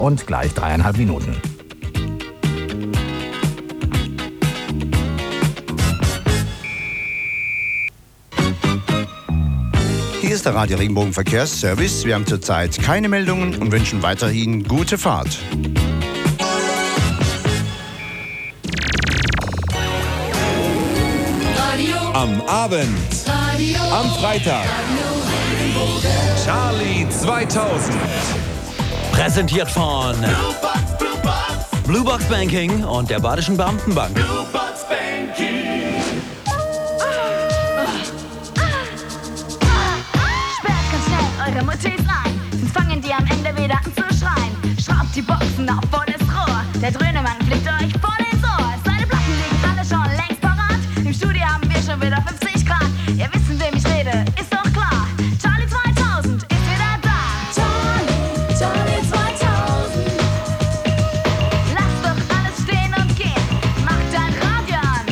und gleich 3,5 Minuten. Hier ist der Radio Regenbogen Verkehrsservice. Wir haben zurzeit keine Meldungen und wünschen weiterhin gute Fahrt. Am Abend, am Freitag, Charlie 2000. Präsentiert von Blue Box Banking und der Badischen Beamtenbank. Sperrt ganz schnell eure Mutis ein, sonst fangen die am Ende wieder an zu schreien. Schraubt die Boxen auf volles Rohr, der Dröhnemann fliegt euch voll ins Ohr. Seine Platten liegen alle schon längst parat, im Studio haben wir schon wieder 50 Grad. Ihr wisst, in wem ich rede, ist doch klar. Charlie 2000 ist wieder da. Charlie 2000. Lass doch alles stehen und gehen, mach dein Radio an.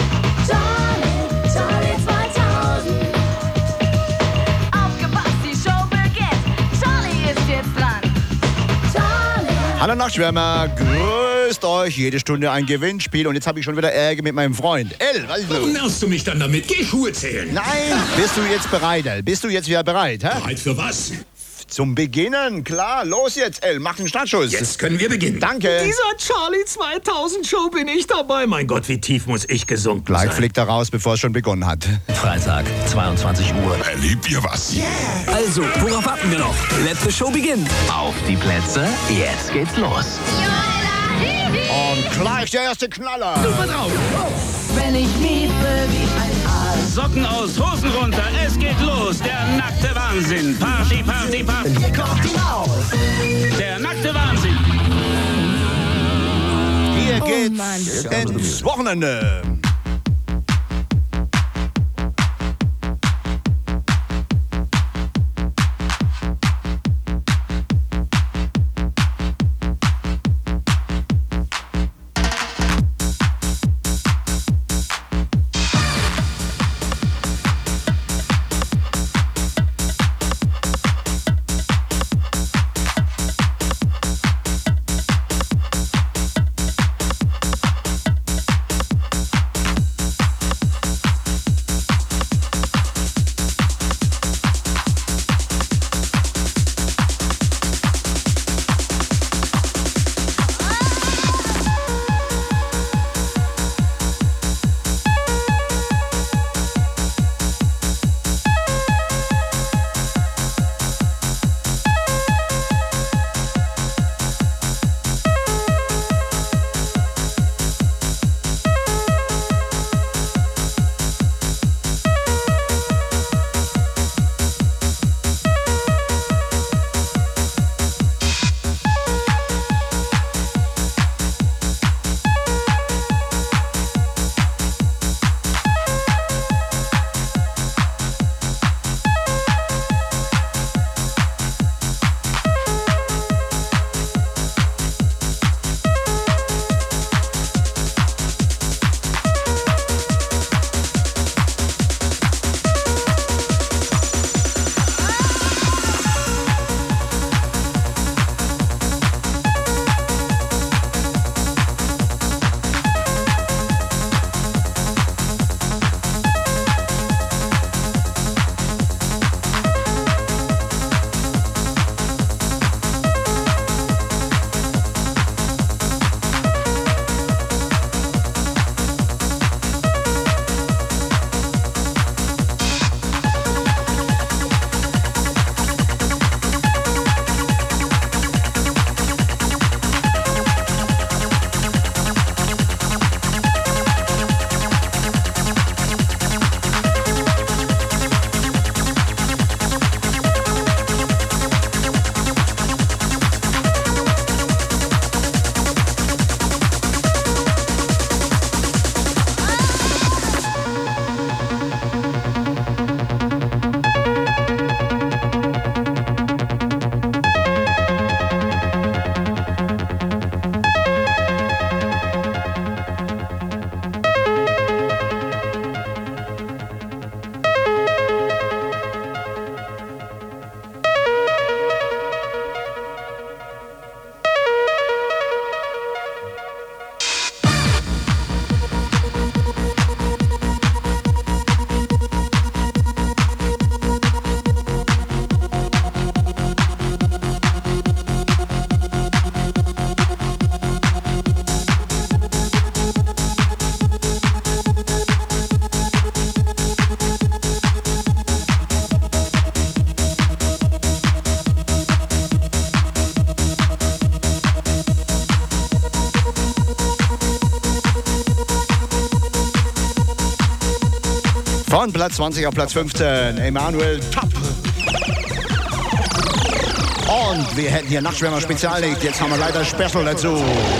Charlie 2000. Aufgepasst, die Show beginnt. Charlie ist jetzt dran. Hallo Nachtschwärmer, grüßt euch. Jede Stunde ein Gewinnspiel und jetzt habe ich schon wieder Ärger mit meinem Freund. Was ist Warum los? nervst du mich dann damit? Geh Schuhe zählen. Nein, bist du jetzt bereit, El? Bist du jetzt wieder bereit, hä? Bereit für was? Zum Beginnen, klar. Los jetzt, El, mach den Startschuss. Jetzt können wir beginnen. Danke. Dieser Charlie 2000 Show bin ich dabei. Mein Gott, wie tief muss ich gesunken Gleich sein. fliegt er raus, bevor es schon begonnen hat. Freitag, 22 Uhr. Erlebt ihr was? Also, worauf warten wir noch? Let the show begin. Auf die Plätze, jetzt geht's los. Und gleich der erste Knaller. Super drauf. Wenn ich liebe wie ein Aal. Socken aus, Hosen runter, es geht los. Der nackte Wahnsinn. Party, Party, Party. Hier kommt die Maus. Der nackte Wahnsinn. Hier geht's ins Wochenende. Von Platz 20 auf Platz 15, Emanuel Top. Und wir hätten hier Nachtschwärmer Speziallicht. Jetzt haben wir leider Special dazu.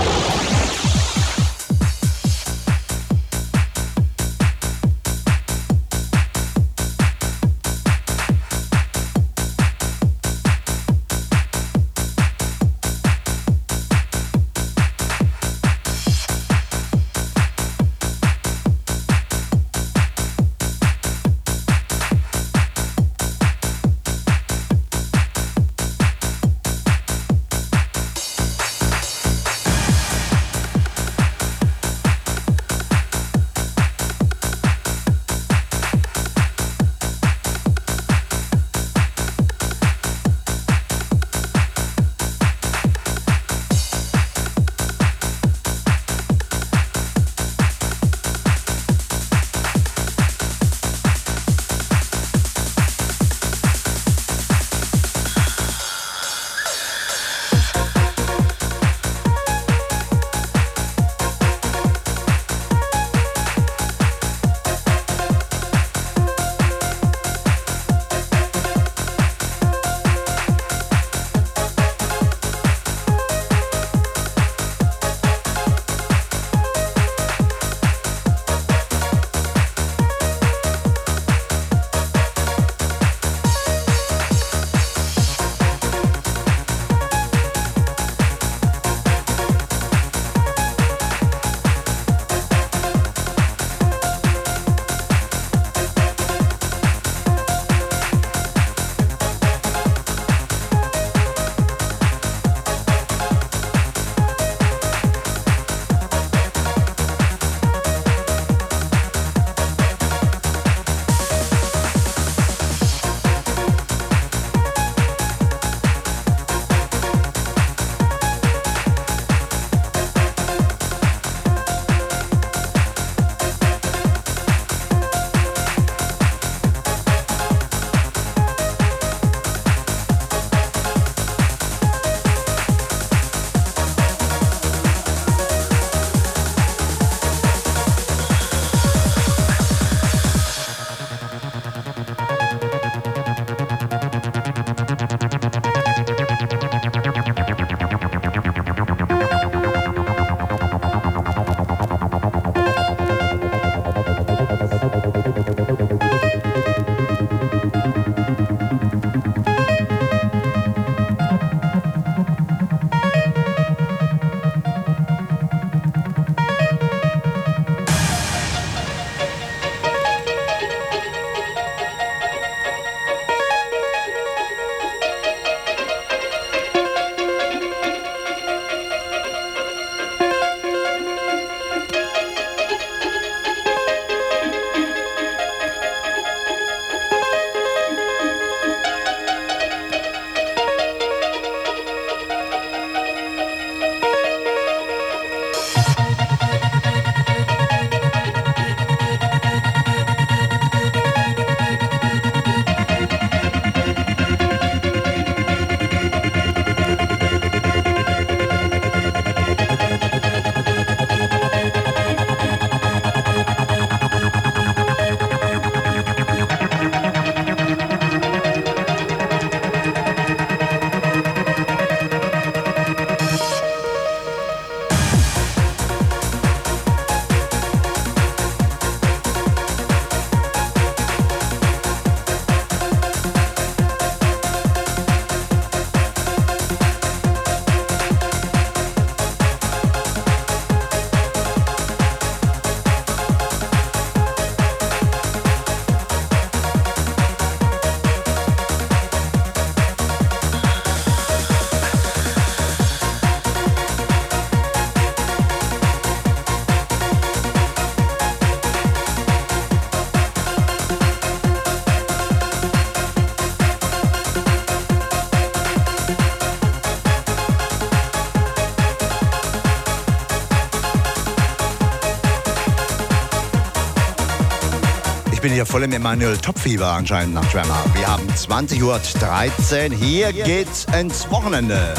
Ich bin hier voll im Emanuel Top-Fieber anscheinend nach Schwärmer. Wir haben 20:13 Uhr. Hier geht's ins Wochenende.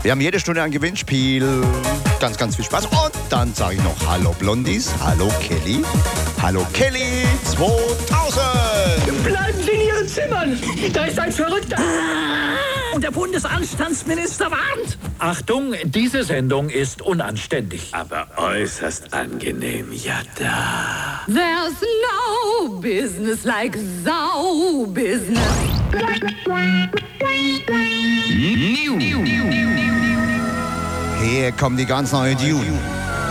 Wir haben jede Stunde ein Gewinnspiel. Ganz, ganz viel Spaß. Und dann sage ich noch Hallo Blondies, hallo Kelly. Hallo Kelly 2000. Bleiben Sie in Ihren Zimmern. Da ist ein Verrückter. Und der Bundesanstandsminister warnt. Achtung, diese Sendung ist unanständig. Aber äußerst angenehm, ja da. There's no business like Sau business. Hier kommt die ganz neue Dune.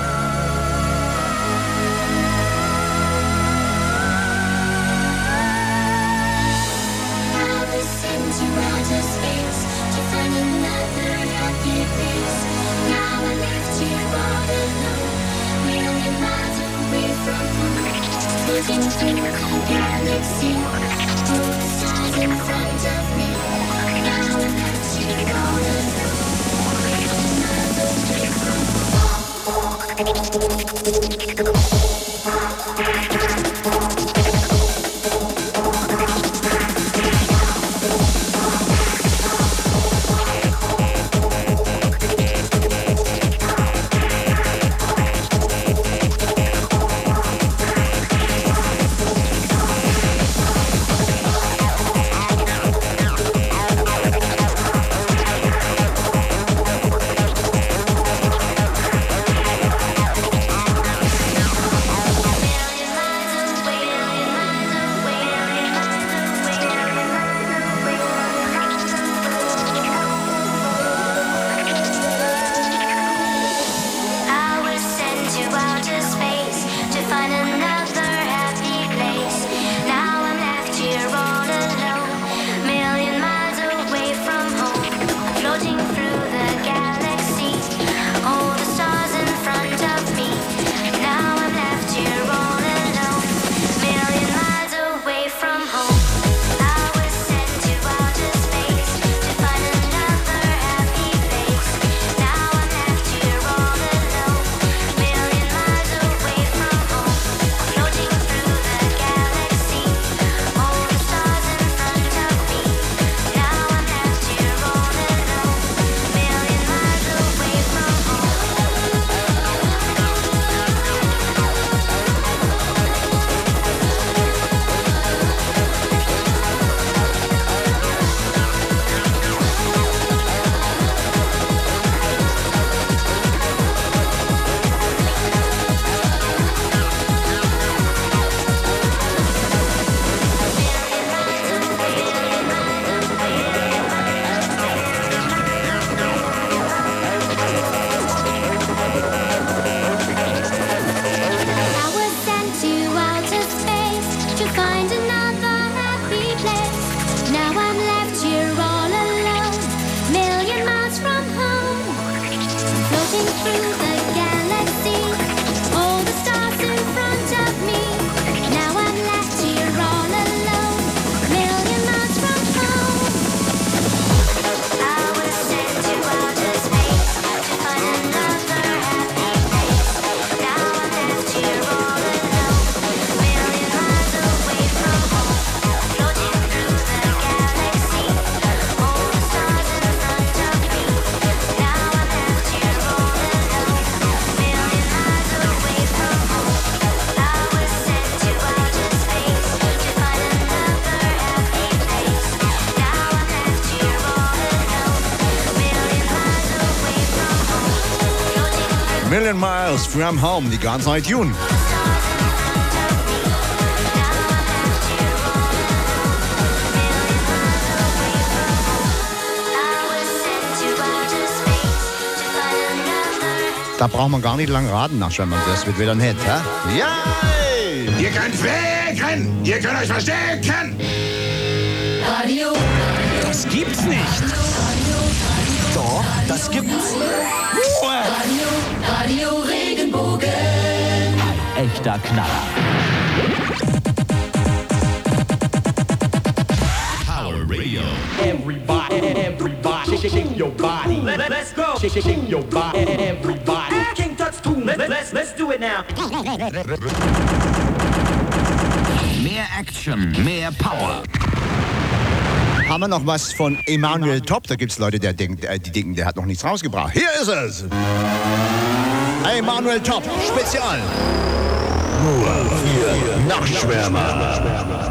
Million Miles from Home, die ganz neue Tune. Da braucht man gar nicht lang raten nach Schwemmern. Das wird wieder ein Hit, hä? Ja! Ihr könnt wegrennen! Ihr könnt euch verstecken! Radio. Das gibt's nicht. Doch, das gibt's. Radio Regenbogen. Echter Knaller. Power Radio. Everybody, shake your body. Let's go. Shake your body. Everybody. King Tut's too. Let's do it now. Mehr Action, mehr Power. haben wir noch was von Emanuel Top. Da gibt es Leute, die denken, der hat noch nichts rausgebracht. Hier ist es. Emanuel Top, Spezial. Nur für Nachtschwärmer.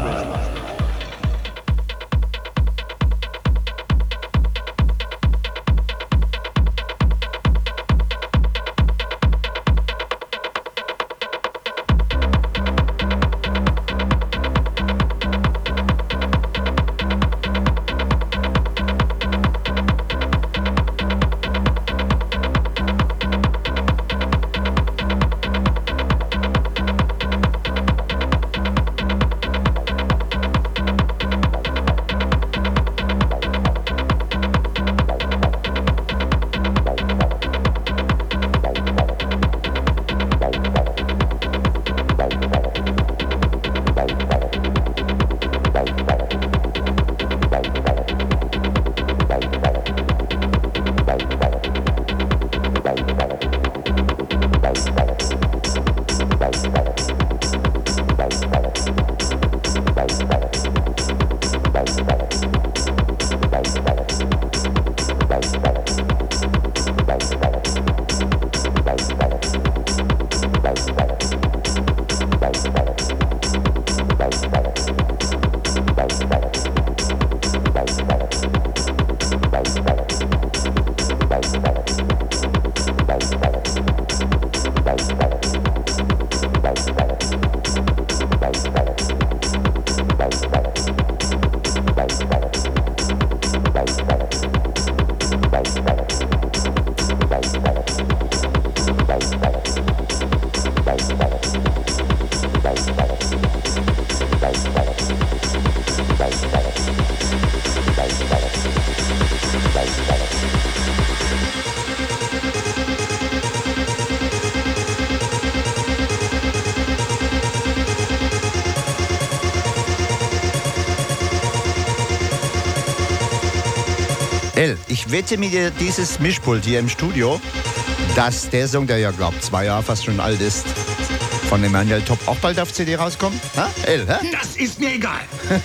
Ich wette mit dir, dieses Mischpult hier im Studio, dass der Song, der ja, glaube 2 Jahre fast schon alt ist, von Emanuel Top auch bald auf CD rauskommt? Ha? Hä? Das ist mir egal.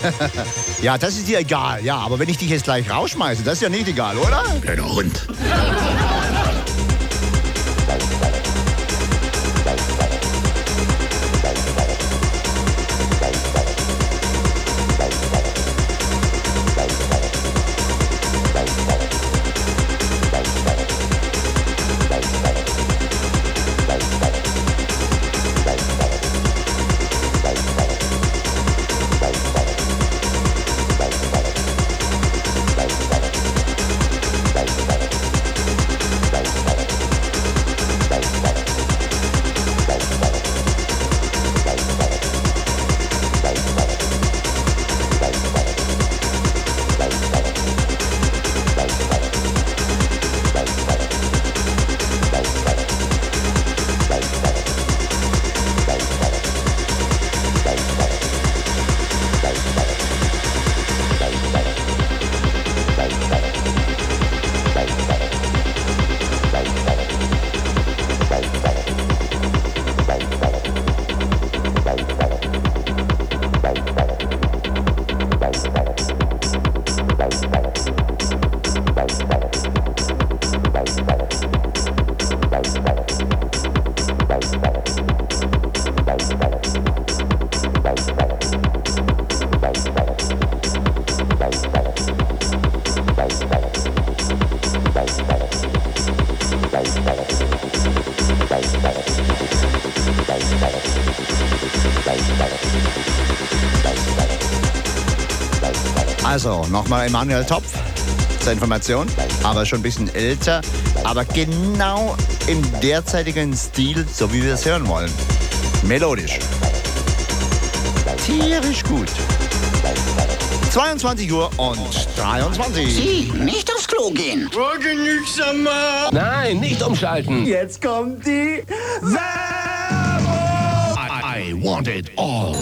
Ja, das ist dir egal. Ja, aber wenn ich dich jetzt gleich rausschmeiße, das ist ja nicht egal, oder? Kleiner Hund. Also, nochmal Emanuel Top zur Information, aber schon ein bisschen älter, aber genau im derzeitigen Stil, so wie wir es hören wollen. Melodisch. Tierisch gut. 22 Uhr und 23. Sie, nicht aufs Klo gehen. Genügsamer. Nein, nicht umschalten. Jetzt kommt die Werbung. I want it all.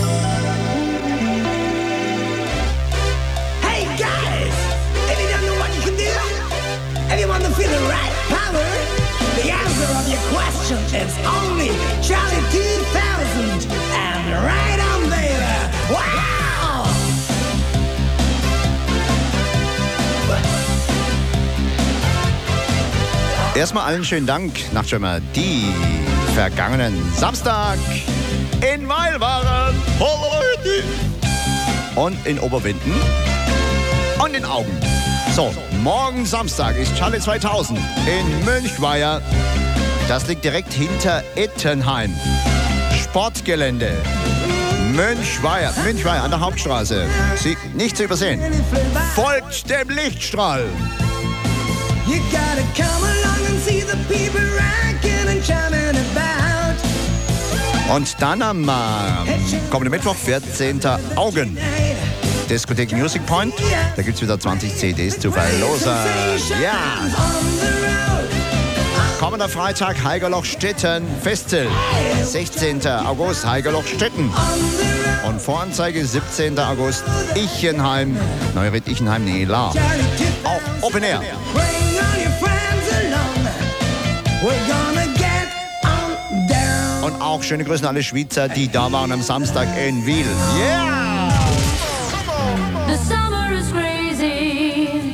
Hey guys, if you don't know what you can do, if you want to feel the right power, the answer of your question is only Charlie 2000. And right on, baby. Wow! Erstmal allen schönen Dank, Nachtschwimmer, die vergangenen Samstag in Weil waren. Und in Oberwinden und in Augen. So, morgen Samstag ist Charlie 2000 in Münchweier. Das liegt direkt hinter Ettenheim. Sportgelände. Münchweier an der Hauptstraße. Sie nicht zu übersehen. Folgt dem Lichtstrahl. You gotta come along and see the people rocking and chiming about. Und dann am kommenden Mittwoch, 14. Augen. Diskothek Music Point. Da gibt es wieder 20 CDs zu verlosen. Ja! Kommender Freitag, Haigerloch-Stetten Festival. 16. August, Haigerloch-Stetten. Und Voranzeige, 17. August, Ichenheim. Neueried Ichenheim, Nela. Auch Open Air. Und auch schöne Grüße an alle Schweizer, die da waren am Samstag in Wiel. Yeah! The summer is crazy.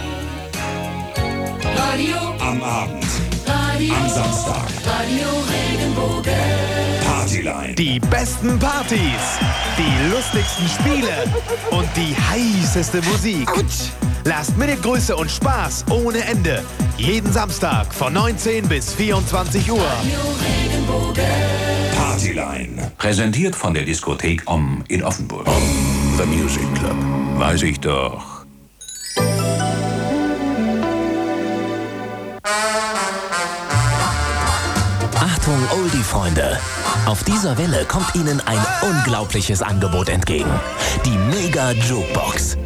Radio Am Abend. Radio Am Samstag. Radio Regenbogen. Partyline. Die besten Partys, die lustigsten Spiele und die heißeste Musik. Last-Minute-Grüße und Spaß ohne Ende. Jeden Samstag von 19 bis 24 Uhr. Partyline. Präsentiert von der Diskothek Om in Offenburg. The Music Club. Weiß ich doch. Achtung, Oldie-Freunde! Auf dieser Welle kommt Ihnen ein unglaubliches Angebot entgegen. Die Mega Jukebox.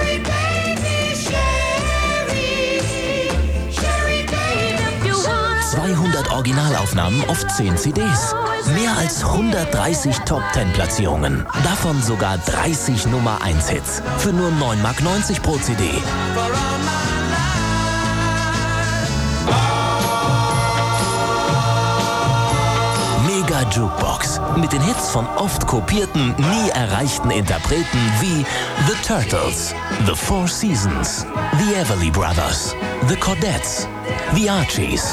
200 Originalaufnahmen auf 10 CDs. Mehr als 130 Top-10-Platzierungen. Davon sogar 30 Nummer-1-Hits. Für nur 9,90 Mark pro CD. Mega Jukebox. Mit den Hits von oft kopierten, nie erreichten Interpreten wie The Turtles, The Four Seasons, The Everly Brothers, The Cordettes, The Archies.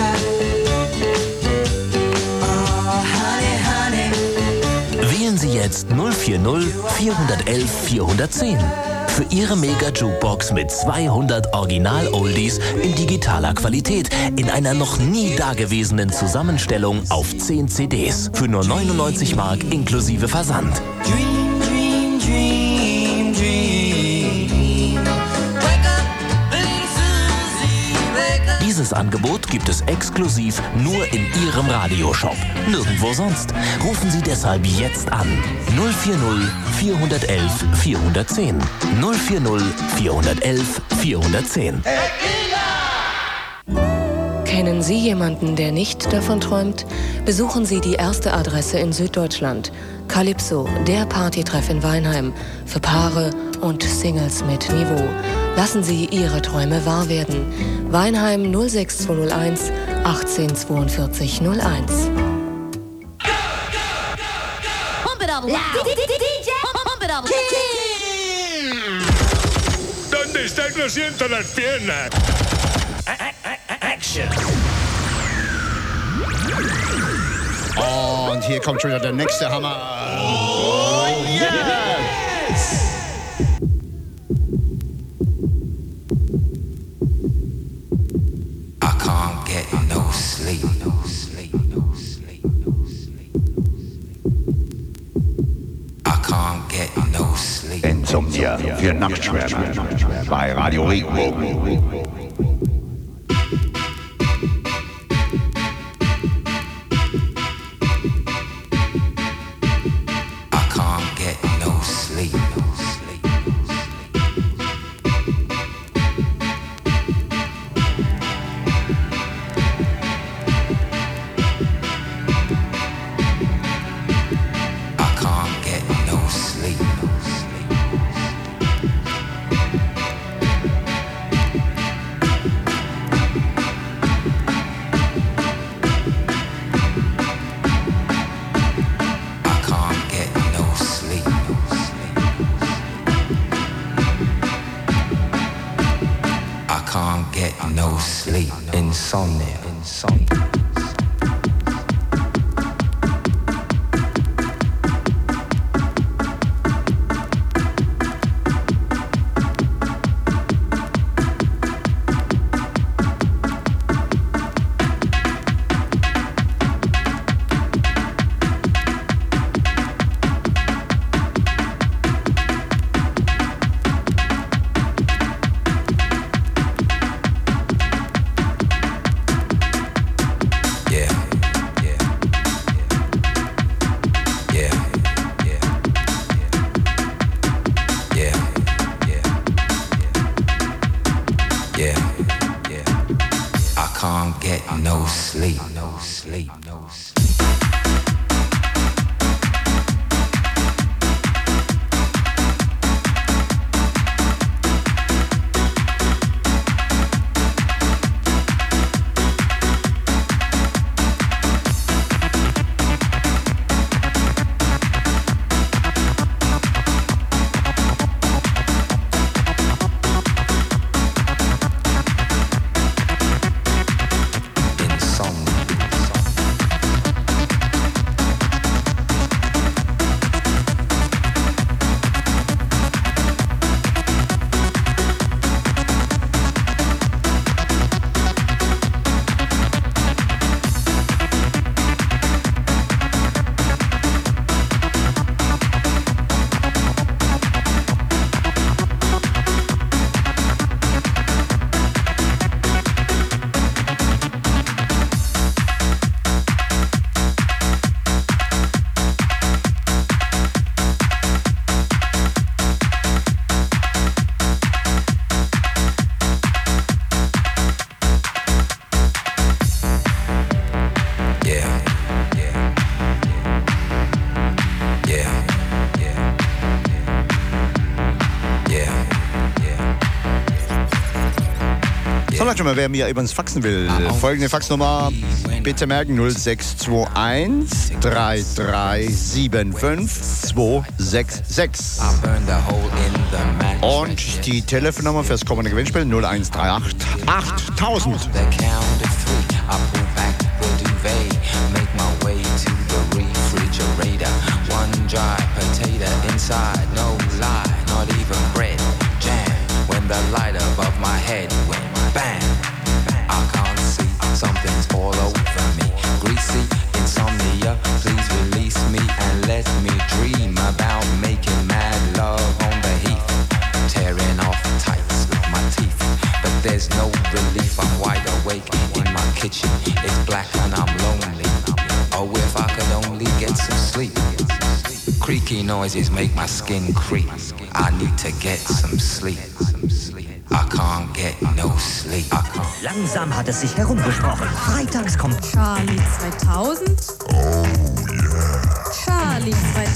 Wählen Sie jetzt 040 411 410 für Ihre Mega Jukebox mit 200 Original-Oldies in digitaler Qualität in einer noch nie dagewesenen Zusammenstellung auf 10 CDs für nur 99 Mark inklusive Versand. Dream, dream, dream, dream. Wake up, little Susie, wake up. Dieses Angebot gibt es exklusiv nur in Ihrem Radioshop. Nirgendwo sonst. Rufen Sie deshalb jetzt an. 040 411 410. 040 411 410. Kennen Sie jemanden, der nicht davon träumt? Besuchen Sie die erste Adresse in Süddeutschland. Calypso, der Partytreff in Weinheim. Für Paare und Singles mit Niveau. Lassen Sie Ihre Träume wahr werden. Weinheim 06201 1842 01. ¿Dónde están? No siento las piernas. Action. Und hier kommt schon wieder der nächste Hammer. Oh, yes! I can't get no sleep, no sleep, no sleep, no sleep. I can't get no sleep. Insomnia für Nachtschwärmer bei Radio Regenbogen. insomnia. Schon mal, wer mir übrigens faxen will. Folgende Faxnummer bitte merken: 0621 3375 266. Und die Telefonnummer fürs kommende Gewinnspiel 0138 8000. Bam! I can't see, something's all over me. Greasy insomnia, please release me and let me dream about making mad love on the heath. Tearing off tights with my teeth, but there's no relief. I'm wide awake in my kitchen. It's black and I'm lonely. Oh, if I could only get some sleep. Creaky noises make my skin creep. I need to get some sleep. I can't get no sleep. Langsam hat es sich herumgesprochen. Freitags kommt Charlie 2000. Oh yeah. Charlie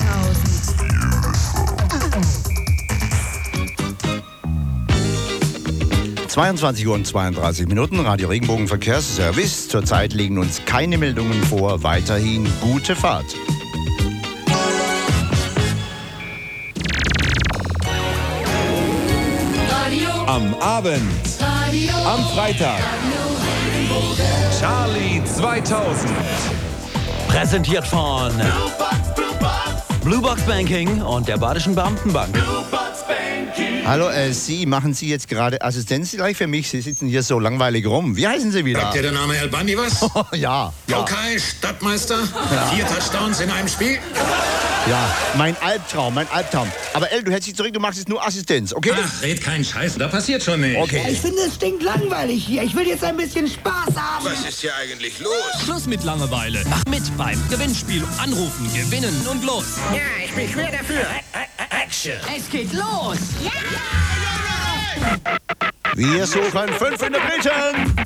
2000. 22 Uhr und 32 Minuten, Radio Regenbogen Verkehrsservice. Zurzeit liegen uns keine Meldungen vor. Weiterhin gute Fahrt. Am Abend, am Freitag, Charlie 2000. Präsentiert von Blue Box Banking und der Badischen Beamtenbank. Hallo, Sie, machen Sie jetzt gerade Assistenz gleich für mich? Sie sitzen hier so langweilig rum. Wie heißen Sie wieder? Sagt dir der Name Albani was? Ja. Okay, Stadtmeister. Ja. 4 Touchdowns in einem Spiel. Ja, mein Albtraum. Aber du hältst dich zurück, du machst jetzt nur Assistenz, okay? Ach, red keinen Scheiß, da passiert schon nichts. Okay. Ich finde, es stinkt langweilig hier. Ich will jetzt ein bisschen Spaß haben. Was ist hier eigentlich los? Schluss mit Langeweile. Mach mit beim Gewinnspiel. Anrufen, gewinnen und los. Ja, ich bin schwer dafür. Action. Es geht los. Ja! Wir suchen 500 Brötchen.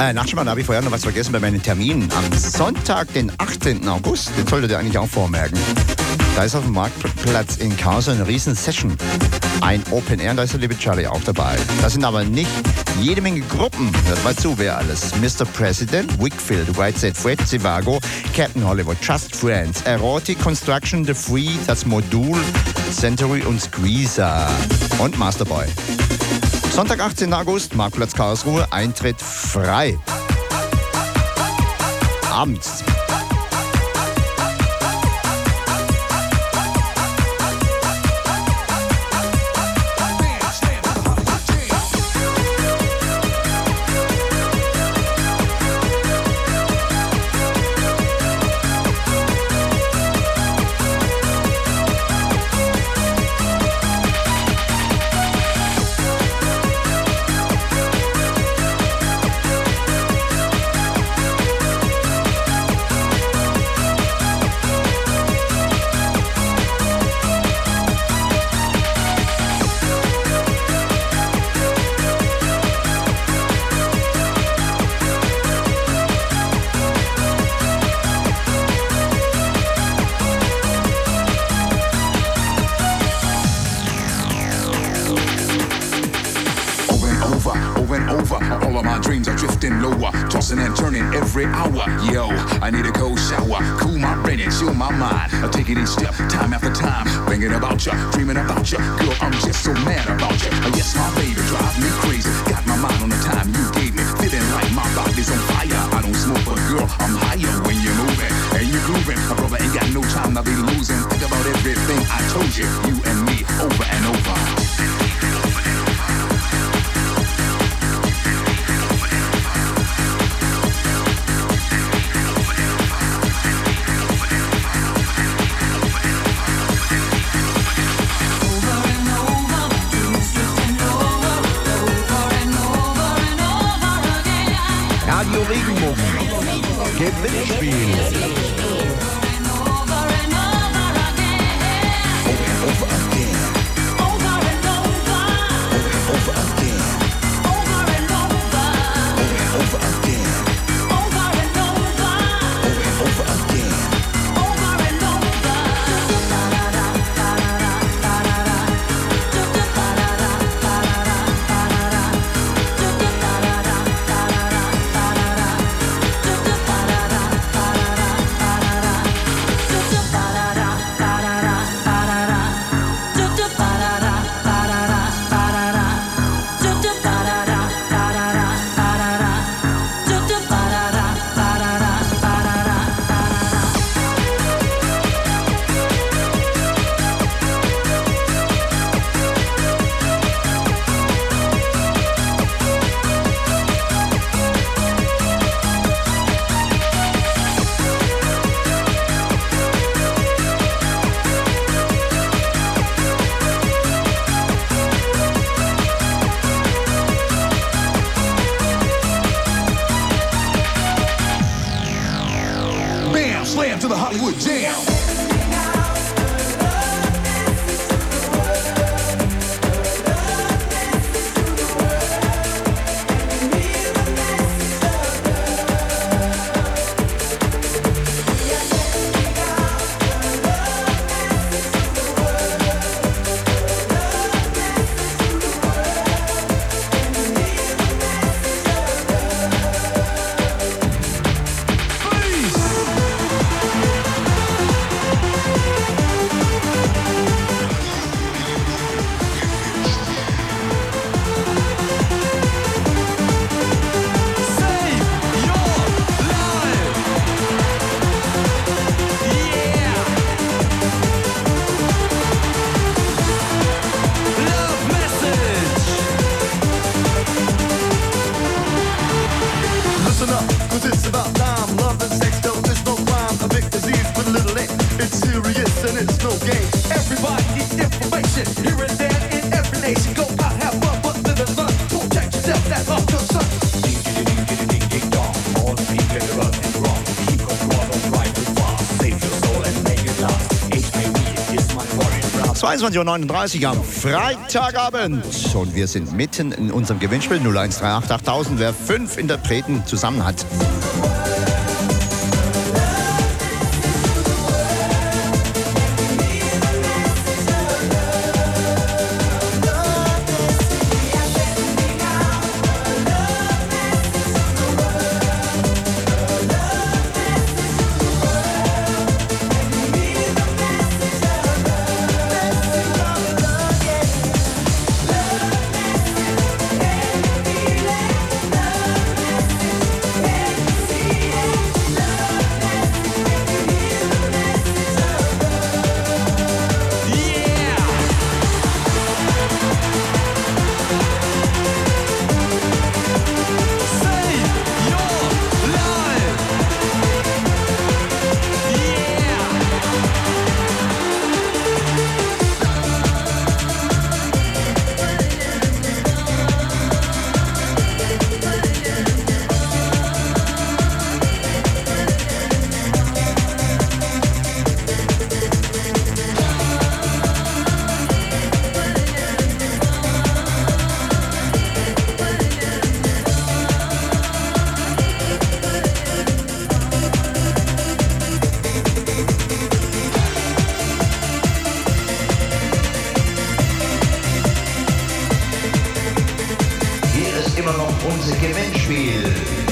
Nachtschwärmer, da habe ich vorher noch was vergessen bei meinen Terminen. Am Sonntag, den 18. August, den solltet ihr eigentlich auch vormerken. Da ist auf dem Marktplatz in Karlsruhe eine riesen Session. Ein Open Air, und da ist der liebe Charlie auch dabei. Da sind aber nicht jede Menge Gruppen. Hört mal zu, wer alles. Mr. President, Wickfield, Whiteside Fred, Zivago, Captain Hollywood, Just Friends, Erotic, Construction, The Free, das Modul, Century und Squeezer und Masterboy. Sonntag, 18. August, Marktplatz Karlsruhe, Eintritt frei. Abends. And turning every hour. Yo, I need a cold shower, cool my brain and chill my mind. I take it each step, time after time, thinking about ya, dreaming about ya. Girl, I'm just so mad about ya. Yes, my baby drive me crazy. Got my mind on the time you gave me, feeling like my body's on fire. I don't smoke, but girl, I'm higher when you're moving and you grooving. My brother ain't got no time to be losing. Think about everything I told you, you and me, over and over. Radio Regenbogen. Gewinnspiel. Slam to the Hollywood Jam. 22.39 Uhr am Freitagabend. Und wir sind mitten in unserem Gewinnspiel 0138 8000, wer 5 Interpreten zusammen hat. Unser Gewinnspiel.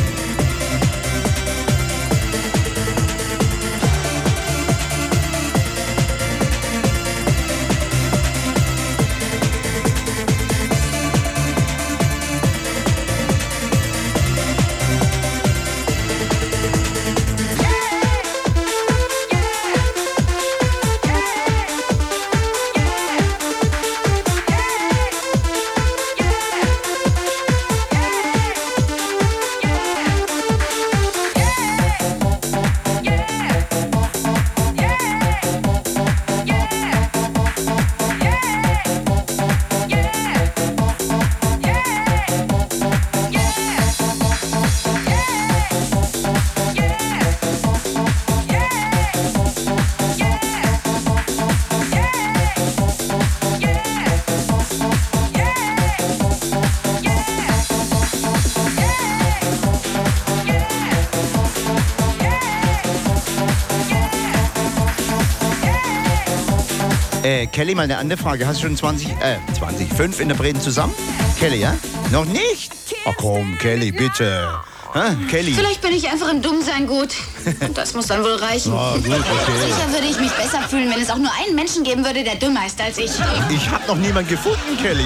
Kelly, mal eine andere Frage. Hast du schon 5 Interpreten zusammen? Kelly, ja? Noch nicht? Ach komm, Kelly, bitte. Kelly. Vielleicht bin ich einfach im Dummsein gut. Und das muss dann wohl reichen. Oh, gut, okay. Sicher würde ich mich besser fühlen, wenn es auch nur einen Menschen geben würde, der dümmer ist als ich. Ich hab noch niemanden gefunden, Kelly.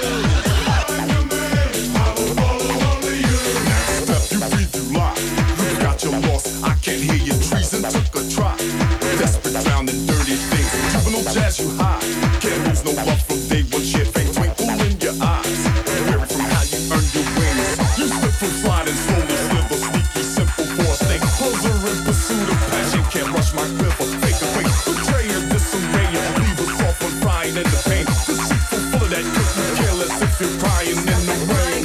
Jazz you high, can't lose no love from day one. Shit, fake twinkle in your eyes. Vary from how you earn your wings. You slip from sliding slowly, slither, sneaky, simple for a snake. Closer in pursuit of passion, can't rush my quiver. Fake away, betraying disarray, leave us off on crying in the pain. Deceitful, full of that, cause you careless if you're crying in the rain.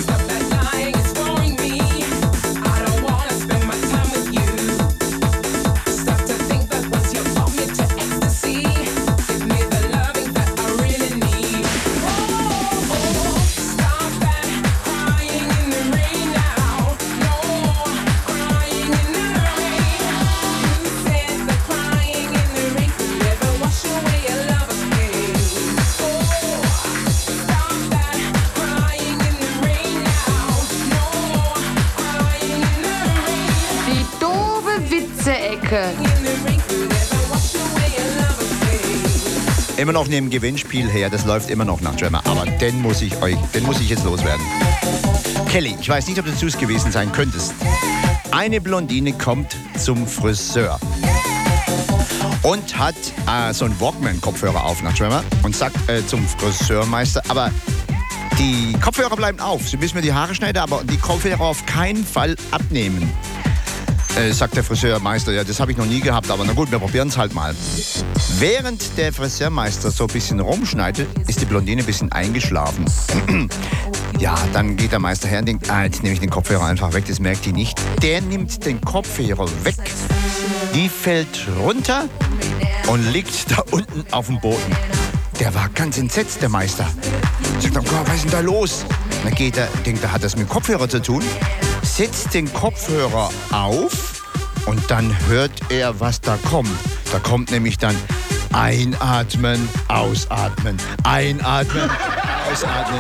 Immer noch neben Gewinnspiel her, das läuft immer noch nach Jammer, aber den muss ich jetzt loswerden. Kelly, ich weiß nicht, ob du es gewesen sein könntest. Eine Blondine kommt zum Friseur und hat so einen Walkman-Kopfhörer auf nach Jammer und sagt zum Friseurmeister, aber die Kopfhörer bleiben auf, Sie müssen mir die Haare schneiden, aber die Kopfhörer auf keinen Fall abnehmen. Sagt der Friseurmeister, ja, das habe ich noch nie gehabt, aber na gut, wir probieren es halt mal. Während der Friseurmeister so ein bisschen rumschneidet, ist die Blondine ein bisschen eingeschlafen. Ja, dann geht der Meister her und denkt, jetzt nehme ich den Kopfhörer einfach weg, das merkt die nicht. Der nimmt den Kopfhörer weg, die fällt runter und liegt da unten auf dem Boden. Der war ganz entsetzt, der Meister. Sagt, oh Gott, was ist denn da los? Dann geht er, denkt er, hat das mit dem Kopfhörer zu tun, setzt den Kopfhörer auf und dann hört er, was da kommt. Da kommt nämlich dann einatmen, ausatmen, einatmen, ausatmen.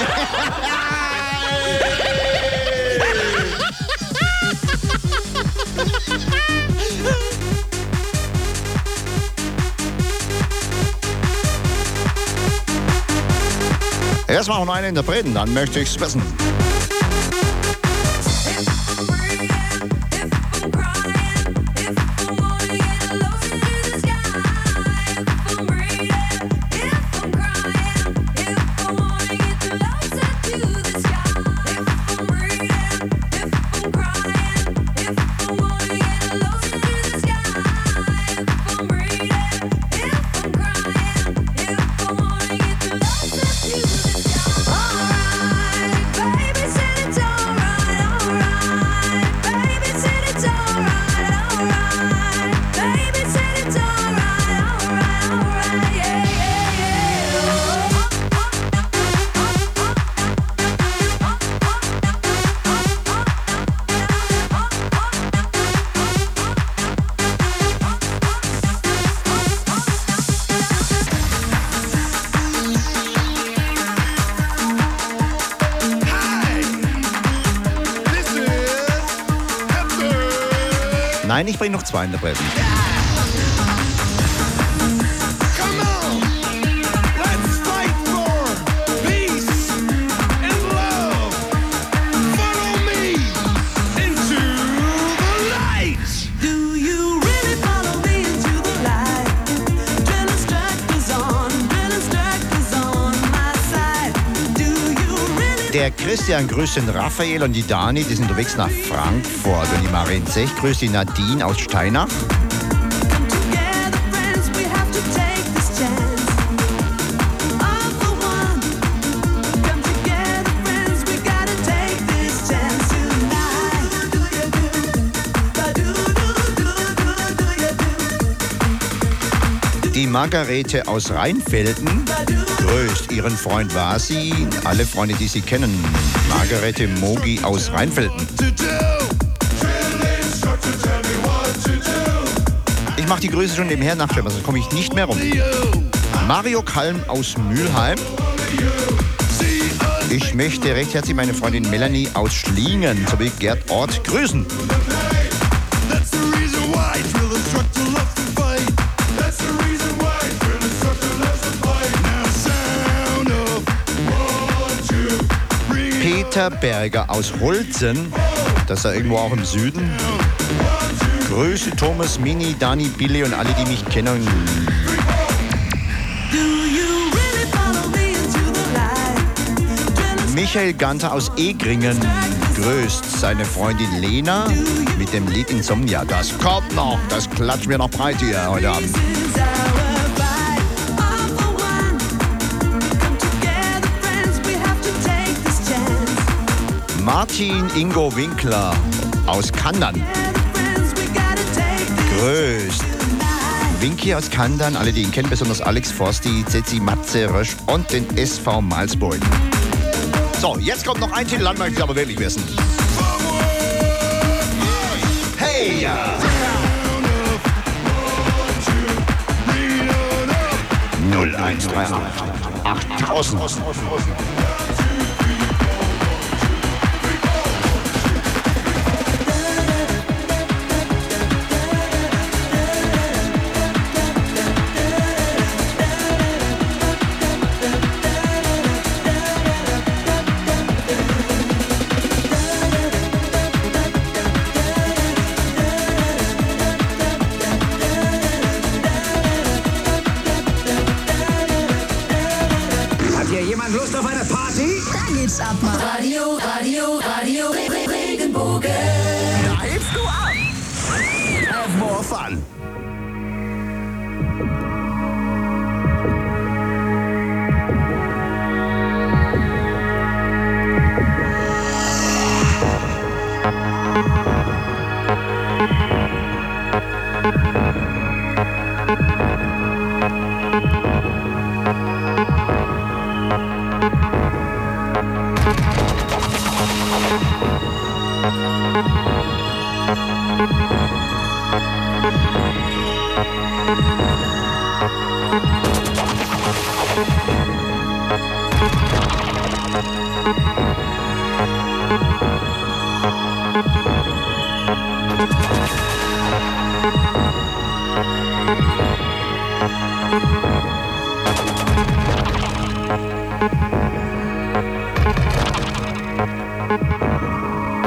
Erst machen wir einen Interpreten, dann möchte ich's wissen. Nein, ich bringe noch zwei Interpreten. Der Christian grüßt den Raphael und die Dani, die sind unterwegs nach Frankfurt. Und die Marin Zech grüßt die Nadine aus Steinach. Die Margarete aus Rheinfelden grüßt ihren Freund Vasi, alle Freunde, die sie kennen. Margarete Mogi aus Rheinfelden. Ich mache die Grüße schon nebenher nachschreiben, sonst komme ich nicht mehr rum. Mario Kalm aus Mülheim. Ich möchte recht herzlich meine Freundin Melanie aus Schlingen sowie Gerd Ort grüßen. Peter Berger aus Holzen, das ist ja irgendwo auch im Süden. Grüße Thomas, Mini, Dani, Billy und alle, die mich kennen. Michael Ganter aus Egringen grüßt seine Freundin Lena mit dem Lied Insomnia. Das kommt noch, das klatschen wir noch breit hier heute Abend. Martin Ingo Winkler aus Kandern grüßt Winky aus Kandern, alle, die ihn kennen, besonders Alex Forsti, Zetzi, Matze, Rösch und den SV Malsburg. So, jetzt kommt noch ein Titel, dann möchte ich aber wirklich wissen. Hey, ja! 0138 8000. Lust auf eine Party? Dann geht's ab, Mann. Radio Regenbogen. Da hebst du ab. Have more fun.